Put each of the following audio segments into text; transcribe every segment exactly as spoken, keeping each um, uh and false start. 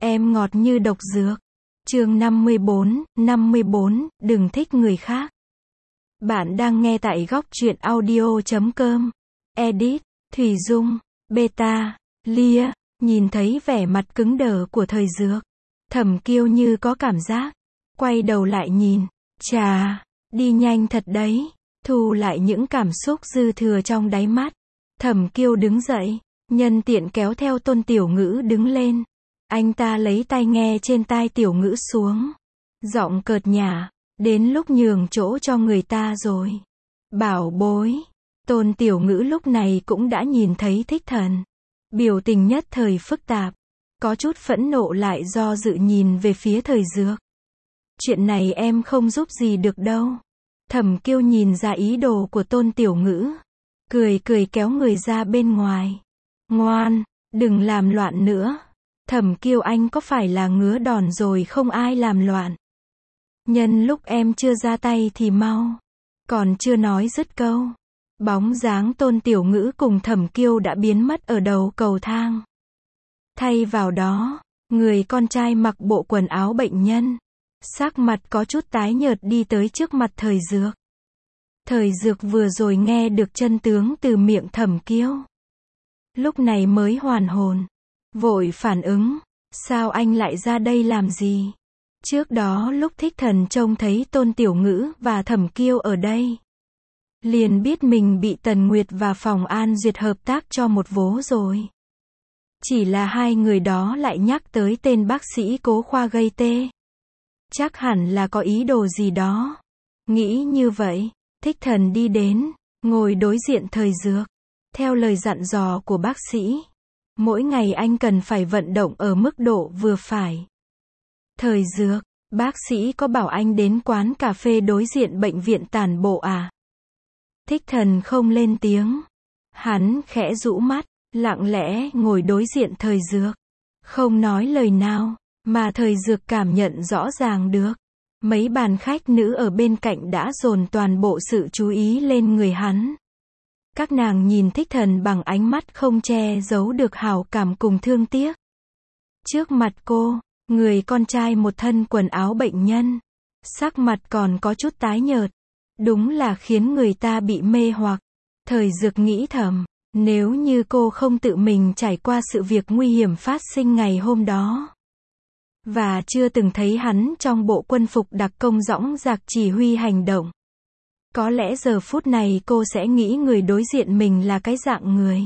Em ngọt như độc dược. Chương năm mươi bốn, năm mươi bốn, đừng thích người khác. Bạn đang nghe tại góc truyện audio chấm com. Edit, Thủy Dung, Beta, Lia, nhìn thấy vẻ mặt cứng đờ của Thời Dược. Thẩm Kiêu như có cảm giác. Quay đầu lại nhìn. Chà, đi nhanh thật đấy. Thu lại những cảm xúc dư thừa trong đáy mắt. Thẩm Kiêu đứng dậy, nhân tiện kéo theo Tôn Tiểu Ngữ đứng lên. Anh ta lấy tai nghe trên tai Tiểu Ngữ xuống. Giọng cợt nhả, đến lúc nhường chỗ cho người ta rồi. Bảo bối. Tôn Tiểu Ngữ lúc này cũng đã nhìn thấy Thích Thần. Biểu tình nhất thời phức tạp. Có chút phẫn nộ lại do dự nhìn về phía Thời Dược. Chuyện này em không giúp gì được đâu. Thẩm Kiêu nhìn ra ý đồ của Tôn Tiểu Ngữ. Cười cười kéo người ra bên ngoài. Ngoan, đừng làm loạn nữa. Thẩm Kiêu anh có phải là ngứa đòn rồi không ai làm loạn. Nhân lúc em chưa ra tay thì mau. Còn chưa nói dứt câu. Bóng dáng Tôn Tiểu Ngữ cùng Thẩm Kiêu đã biến mất ở đầu cầu thang. Thay vào đó, người con trai mặc bộ quần áo bệnh nhân. Sắc mặt có chút tái nhợt đi tới trước mặt Thời Dược. Thời Dược vừa rồi nghe được chân tướng từ miệng Thẩm Kiêu. Lúc này mới hoàn hồn. Vội phản ứng. Sao anh lại ra đây làm gì? Trước đó lúc Thích Thần trông thấy Tôn Tiểu Ngữ và Thẩm Kiêu ở đây. Liền biết mình bị Tần Nguyệt và Phòng An Duyệt hợp tác cho một vố rồi. Chỉ là hai người đó lại nhắc tới tên bác sĩ Cố khoa gây tê. Chắc hẳn là có ý đồ gì đó. Nghĩ như vậy, Thích Thần đi đến, ngồi đối diện Thời Dược. Theo lời dặn dò của bác sĩ, mỗi ngày anh cần phải vận động ở mức độ vừa phải. Thời Dược, bác sĩ có bảo anh đến quán cà phê đối diện bệnh viện tản bộ à? Thích Thần không lên tiếng. Hắn khẽ rũ mắt, lặng lẽ ngồi đối diện Thời Dược. Không nói lời nào, mà Thời Dược cảm nhận rõ ràng được. Mấy bàn khách nữ ở bên cạnh đã dồn toàn bộ sự chú ý lên người hắn. Các nàng nhìn Thích Thần bằng ánh mắt không che giấu được hảo cảm cùng thương tiếc. Trước mặt cô, người con trai một thân quần áo bệnh nhân. Sắc mặt còn có chút tái nhợt. Đúng là khiến người ta bị mê hoặc. Thời Dược nghĩ thầm, nếu như cô không tự mình trải qua sự việc nguy hiểm phát sinh ngày hôm đó. Và chưa từng thấy hắn trong bộ quân phục đặc công dõng dạc chỉ huy hành động. Có lẽ giờ phút này cô sẽ nghĩ người đối diện mình là cái dạng người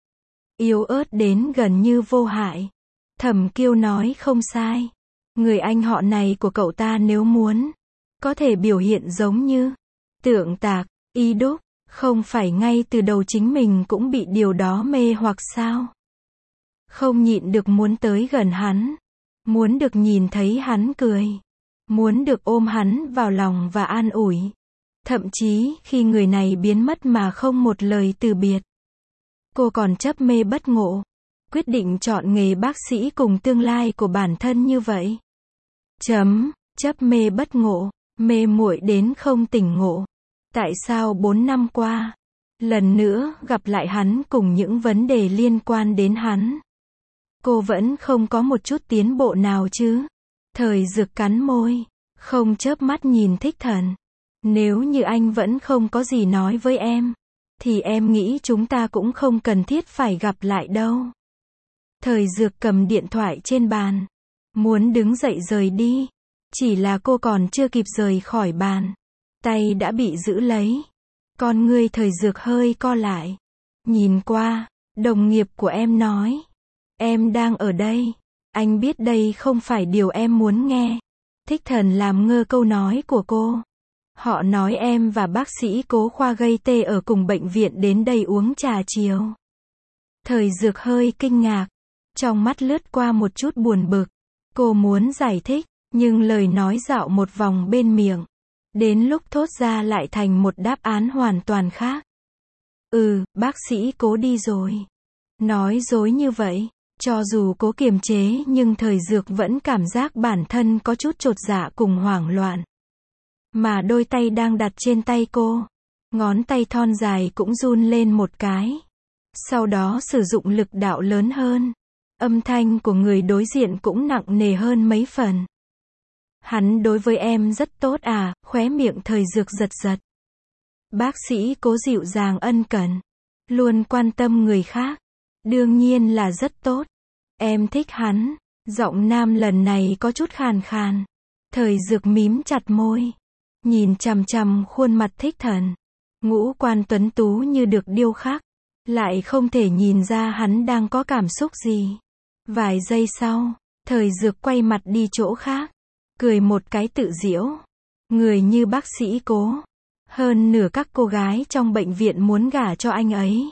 yếu ớt đến gần như vô hại. Thẩm Kiêu nói không sai. Người anh họ này của cậu ta nếu muốn, có thể biểu hiện giống như Tượng Tạc, Y Đúc, không phải ngay từ đầu chính mình cũng bị điều đó mê hoặc sao? Không nhịn được muốn tới gần hắn. Muốn được nhìn thấy hắn cười. Muốn được ôm hắn vào lòng và an ủi. Thậm chí khi người này biến mất mà không một lời từ biệt. Cô còn chấp mê bất ngộ. Quyết định chọn nghề bác sĩ cùng tương lai của bản thân như vậy. Chấm, chấp mê bất ngộ, mê muội đến không tỉnh ngộ. Tại sao bốn năm qua, lần nữa gặp lại hắn cùng những vấn đề liên quan đến hắn. Cô vẫn không có một chút tiến bộ nào chứ? Thời Dược cắn môi, không chớp mắt nhìn Thích Thần. Nếu như anh vẫn không có gì nói với em, thì em nghĩ chúng ta cũng không cần thiết phải gặp lại đâu. Thời Dược cầm điện thoại trên bàn, muốn đứng dậy rời đi. Chỉ là cô còn chưa kịp rời khỏi bàn, tay đã bị giữ lấy. Con ngươi Thời Dược hơi co lại. Nhìn qua, đồng nghiệp của em nói. Em đang ở đây. Anh biết đây không phải điều em muốn nghe. Thích Thần làm ngơ câu nói của cô. Họ nói em và bác sĩ Cố khoa gây tê ở cùng bệnh viện đến đây uống trà chiều. Thời Dược hơi kinh ngạc. Trong mắt lướt qua một chút buồn bực. Cô muốn giải thích, nhưng lời nói dạo một vòng bên miệng. Đến lúc thốt ra lại thành một đáp án hoàn toàn khác. Ừ, bác sĩ Cố đi rồi. Nói dối như vậy, cho dù cố kiềm chế nhưng Thời Dược vẫn cảm giác bản thân có chút chột dạ cùng hoảng loạn. Mà đôi tay đang đặt trên tay cô, ngón tay thon dài cũng run lên một cái. Sau đó sử dụng lực đạo lớn hơn. Âm thanh của người đối diện cũng nặng nề hơn mấy phần. Hắn đối với em rất tốt à, khóe miệng Thời Dược giật giật. Bác sĩ Cố dịu dàng ân cần, luôn quan tâm người khác. Đương nhiên là rất tốt. Em thích hắn. Giọng nam lần này có chút khàn khàn. Thời Dược mím chặt môi, nhìn chằm chằm khuôn mặt Thích Thần. Ngũ quan tuấn tú như được điêu khắc, lại không thể nhìn ra hắn đang có cảm xúc gì. Vài giây sau, Thời Dược quay mặt đi chỗ khác, cười một cái tự giễu. Người như bác sĩ Cố, hơn nửa các cô gái trong bệnh viện muốn gả cho anh ấy.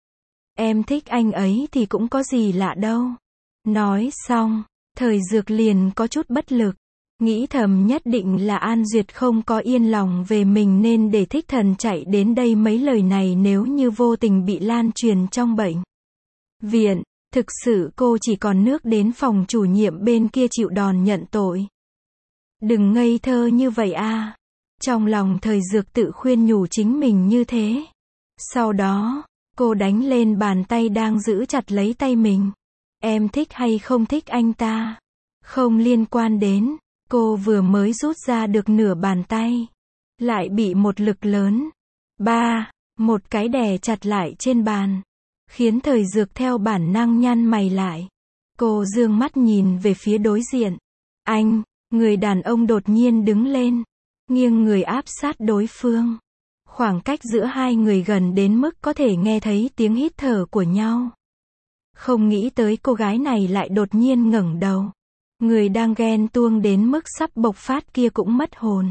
Em thích anh ấy thì cũng có gì lạ đâu. Nói xong, Thời Dược liền có chút bất lực. Nghĩ thầm nhất định là An Duyệt không có yên lòng về mình nên để Thích Thần chạy đến đây, mấy lời này nếu như vô tình bị lan truyền trong bệnh viện, thực sự cô chỉ còn nước đến phòng chủ nhiệm bên kia chịu đòn nhận tội. Đừng ngây thơ như vậy a. Trong lòng Thời Dược tự khuyên nhủ chính mình như thế. Sau đó, cô đánh lên bàn tay đang giữ chặt lấy tay mình. Em thích hay không thích anh ta, không liên quan đến. Cô vừa mới rút ra được nửa bàn tay, lại bị một lực lớn, ba, một cái đè chặt lại trên bàn, khiến Thời Dược theo bản năng nhăn mày lại. Cô dương mắt nhìn về phía đối diện. Anh, người đàn ông đột nhiên đứng lên, nghiêng người áp sát đối phương. Khoảng cách giữa hai người gần đến mức có thể nghe thấy tiếng hít thở của nhau. Không nghĩ tới cô gái này lại đột nhiên ngẩng đầu. Người đang ghen tuông đến mức sắp bộc phát kia cũng mất hồn.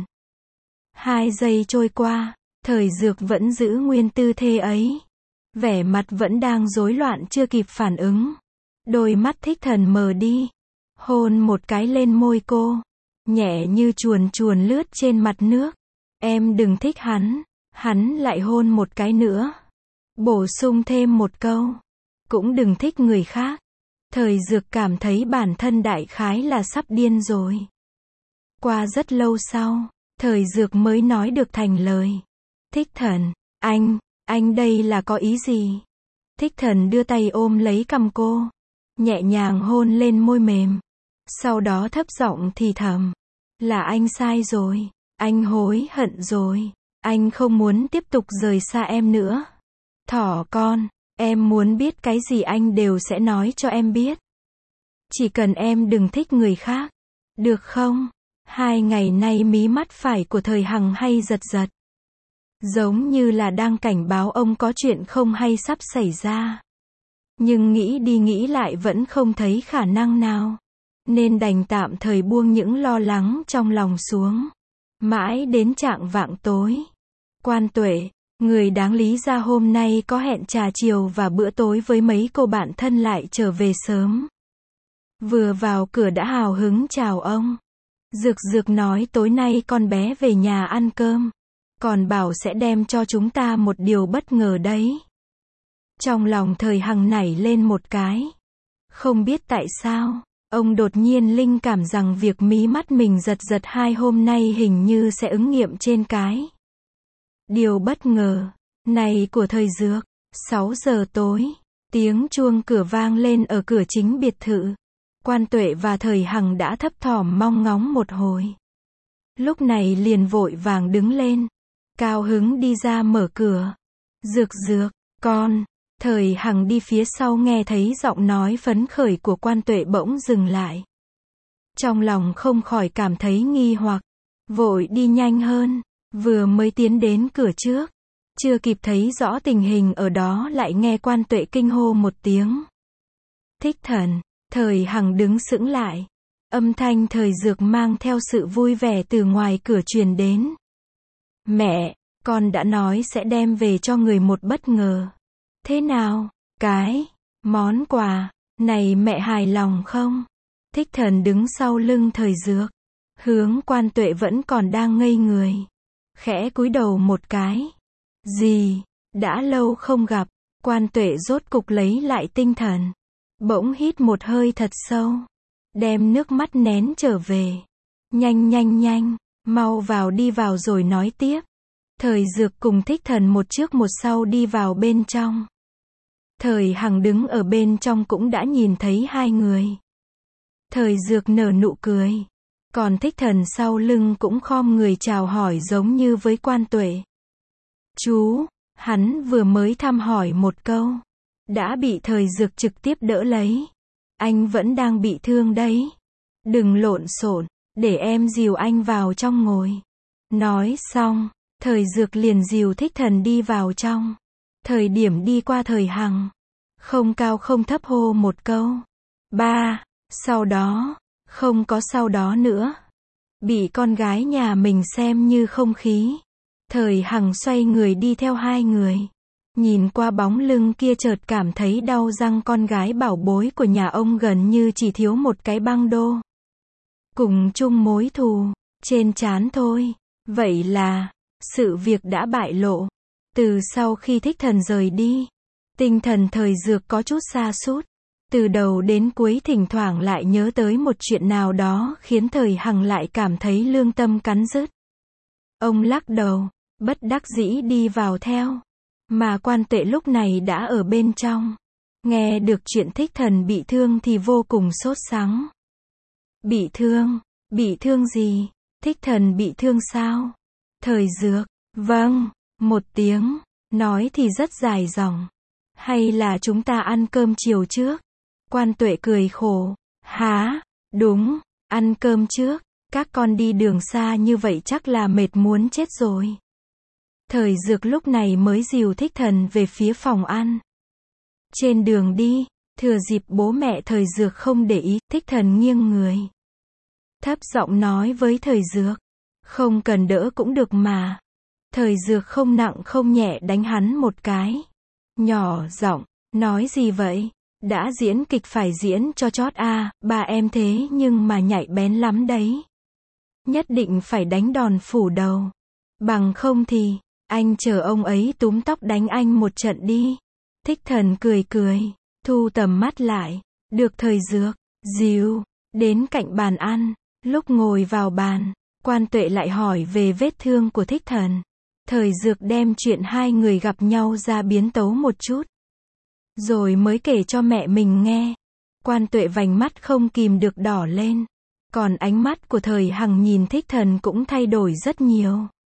Hai giây trôi qua, Thời Dược vẫn giữ nguyên tư thế ấy. Vẻ mặt vẫn đang rối loạn chưa kịp phản ứng. Đôi mắt Thích Thần mờ đi. Hôn một cái lên môi cô. Nhẹ như chuồn chuồn lướt trên mặt nước. Em đừng thích hắn. Hắn lại hôn một cái nữa. Bổ sung thêm một câu. Cũng đừng thích người khác. Thời Dược cảm thấy bản thân đại khái là sắp điên rồi. Qua rất lâu sau, Thời Dược mới nói được thành lời. Thích Thần, anh, anh đây là có ý gì? Thích Thần đưa tay ôm lấy cằm cô, nhẹ nhàng hôn lên môi mềm. Sau đó thấp giọng thì thầm. Là anh sai rồi, anh hối hận rồi, anh không muốn tiếp tục rời xa em nữa. Thỏ con. Em muốn biết cái gì anh đều sẽ nói cho em biết. Chỉ cần em đừng thích người khác. Được không? Hai ngày nay mí mắt phải của Thời Hằng hay giật giật. Giống như là đang cảnh báo ông có chuyện không hay sắp xảy ra. Nhưng nghĩ đi nghĩ lại vẫn không thấy khả năng nào. Nên đành tạm thời buông những lo lắng trong lòng xuống. Mãi đến chạng vạng tối. Quan Tuệ, người đáng lý ra hôm nay có hẹn trà chiều và bữa tối với mấy cô bạn thân lại trở về sớm. Vừa vào cửa đã hào hứng chào ông. Dược Dược nói tối nay con bé về nhà ăn cơm. Còn bảo sẽ đem cho chúng ta một điều bất ngờ đấy. Trong lòng Thời Hằng nảy lên một cái. Không biết tại sao, ông đột nhiên linh cảm rằng việc mí mắt mình giật giật hai hôm nay hình như sẽ ứng nghiệm trên cái điều bất ngờ này của Thời Dược. Sáu giờ tối, tiếng chuông cửa vang lên ở cửa chính biệt thự. Quan Tuệ và Thời Hằng đã thấp thỏm mong ngóng một hồi. Lúc này liền vội vàng đứng lên, cao hứng đi ra mở cửa. Dược Dược, con. Thời Hằng đi phía sau nghe thấy giọng nói phấn khởi của Quan Tuệ bỗng dừng lại. Trong lòng không khỏi cảm thấy nghi hoặc, vội đi nhanh hơn, vừa mới tiến đến cửa trước, chưa kịp thấy rõ tình hình ở đó lại nghe Quan Tuệ kinh hô một tiếng. Thích Thần. Thời Hằng đứng sững lại. Âm thanh Thời Dược mang theo sự vui vẻ từ ngoài cửa truyền đến. Mẹ, con đã nói sẽ đem về cho người một bất ngờ. Thế nào, cái món quà này mẹ hài lòng không? Thích Thần đứng sau lưng Thời Dược, hướng Quan Tuệ vẫn còn đang ngây người, khẽ cúi đầu một cái. Gì? Đã lâu không gặp. Quan Tuệ rốt cục lấy lại tinh thần, bỗng hít một hơi thật sâu, đem nước mắt nén trở về. Nhanh nhanh nhanh, mau vào đi vào rồi nói tiếp. Thời Dược cùng Thích Thần một trước một sau đi vào bên trong. Thời Hằng đứng ở bên trong cũng đã nhìn thấy hai người. Thời Dược nở nụ cười. Còn Thích Thần sau lưng cũng khom người chào hỏi giống như với Quan Tuệ. Chú, hắn vừa mới thăm hỏi một câu. Đã bị Thời Dược trực tiếp đỡ lấy. Anh vẫn đang bị thương đấy. Đừng lộn xộn, để em dìu anh vào trong ngồi. Nói xong, Thời Dược liền dìu Thích Thần đi vào trong. Thời Điểm đi qua Thời Hằng. Không cao không thấp hô một câu. Ba, sau đó, không có sau đó nữa. Bị con gái nhà mình xem như không khí. Thời Hằng xoay người đi theo hai người. Nhìn qua bóng lưng kia chợt cảm thấy đau răng, con gái bảo bối của nhà ông gần như chỉ thiếu một cái băng đô. Cùng chung mối thù, trên trán thôi. Vậy là, sự việc đã bại lộ. Từ sau khi Thích Thần rời đi, tinh thần Thời Dược có chút sa sút. Từ đầu đến cuối thỉnh thoảng lại nhớ tới một chuyện nào đó khiến Thời Hằng lại cảm thấy lương tâm cắn rứt. Ông lắc đầu, bất đắc dĩ đi vào theo. Mà Quan Tuệ lúc này đã ở bên trong. Nghe được chuyện Thích Thần bị thương thì vô cùng sốt sắng. Bị thương? Bị thương gì? Thích Thần bị thương sao? Thời Dược, vâng, một tiếng, nói thì rất dài dòng. Hay là chúng ta ăn cơm chiều trước? Quan Tuệ cười khổ. Hả? Đúng, ăn cơm trước. Các con đi đường xa như vậy chắc là mệt muốn chết rồi. Thời Dược lúc này mới dìu Thích Thần về phía phòng ăn. Trên đường đi, thừa dịp bố mẹ Thời Dược không để ý, Thích Thần nghiêng người. Thấp giọng nói với Thời Dược. Không cần đỡ cũng được mà. Thời Dược không nặng không nhẹ đánh hắn một cái. Nhỏ giọng, nói gì vậy? Đã diễn kịch phải diễn cho chót à, ba em thế nhưng mà nhạy bén lắm đấy. Nhất định phải đánh đòn phủ đầu. Bằng không thì, anh chờ ông ấy túm tóc đánh anh một trận đi. Thích Thần cười cười, thu tầm mắt lại. Được. Thời Dược, dìu, đến cạnh bàn ăn. Lúc ngồi vào bàn, Quan Tuệ lại hỏi về vết thương của Thích Thần. Thời Dược đem chuyện hai người gặp nhau ra biến tấu một chút. Rồi mới kể cho mẹ mình nghe. Quan Tuệ vành mắt không kìm được đỏ lên. Còn ánh mắt của Thời Hằng nhìn Thích Thần cũng thay đổi rất nhiều.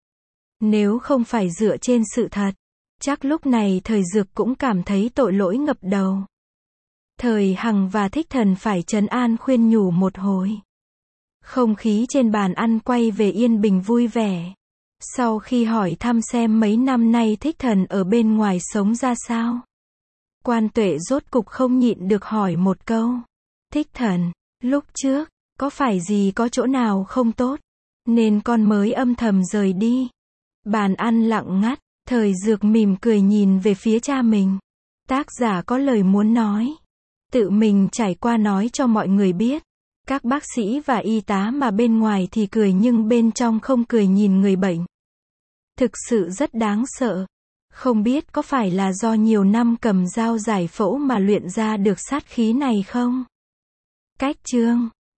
Nếu không phải dựa trên sự thật, chắc lúc này Thời Dược cũng cảm thấy tội lỗi ngập đầu. Thời Hằng và Thích Thần phải trấn an khuyên nhủ một hồi. Không khí trên bàn ăn quay về yên bình vui vẻ. Sau khi hỏi thăm xem mấy năm nay Thích Thần ở bên ngoài sống ra sao, Quan Tuệ rốt cục không nhịn được hỏi một câu. Thích Thần, lúc trước, có phải gì có chỗ nào không tốt, nên con mới âm thầm rời đi? Bàn ăn lặng ngắt, Thời Dược mỉm cười nhìn về phía cha mình. Tác giả có lời muốn nói. Tự mình trải qua nói cho mọi người biết. Các bác sĩ và y tá mà bên ngoài thì cười nhưng bên trong không cười nhìn người bệnh. Thực sự rất đáng sợ. Không biết có phải là do nhiều năm cầm dao giải phẫu mà luyện ra được sát khí này không? Cách chương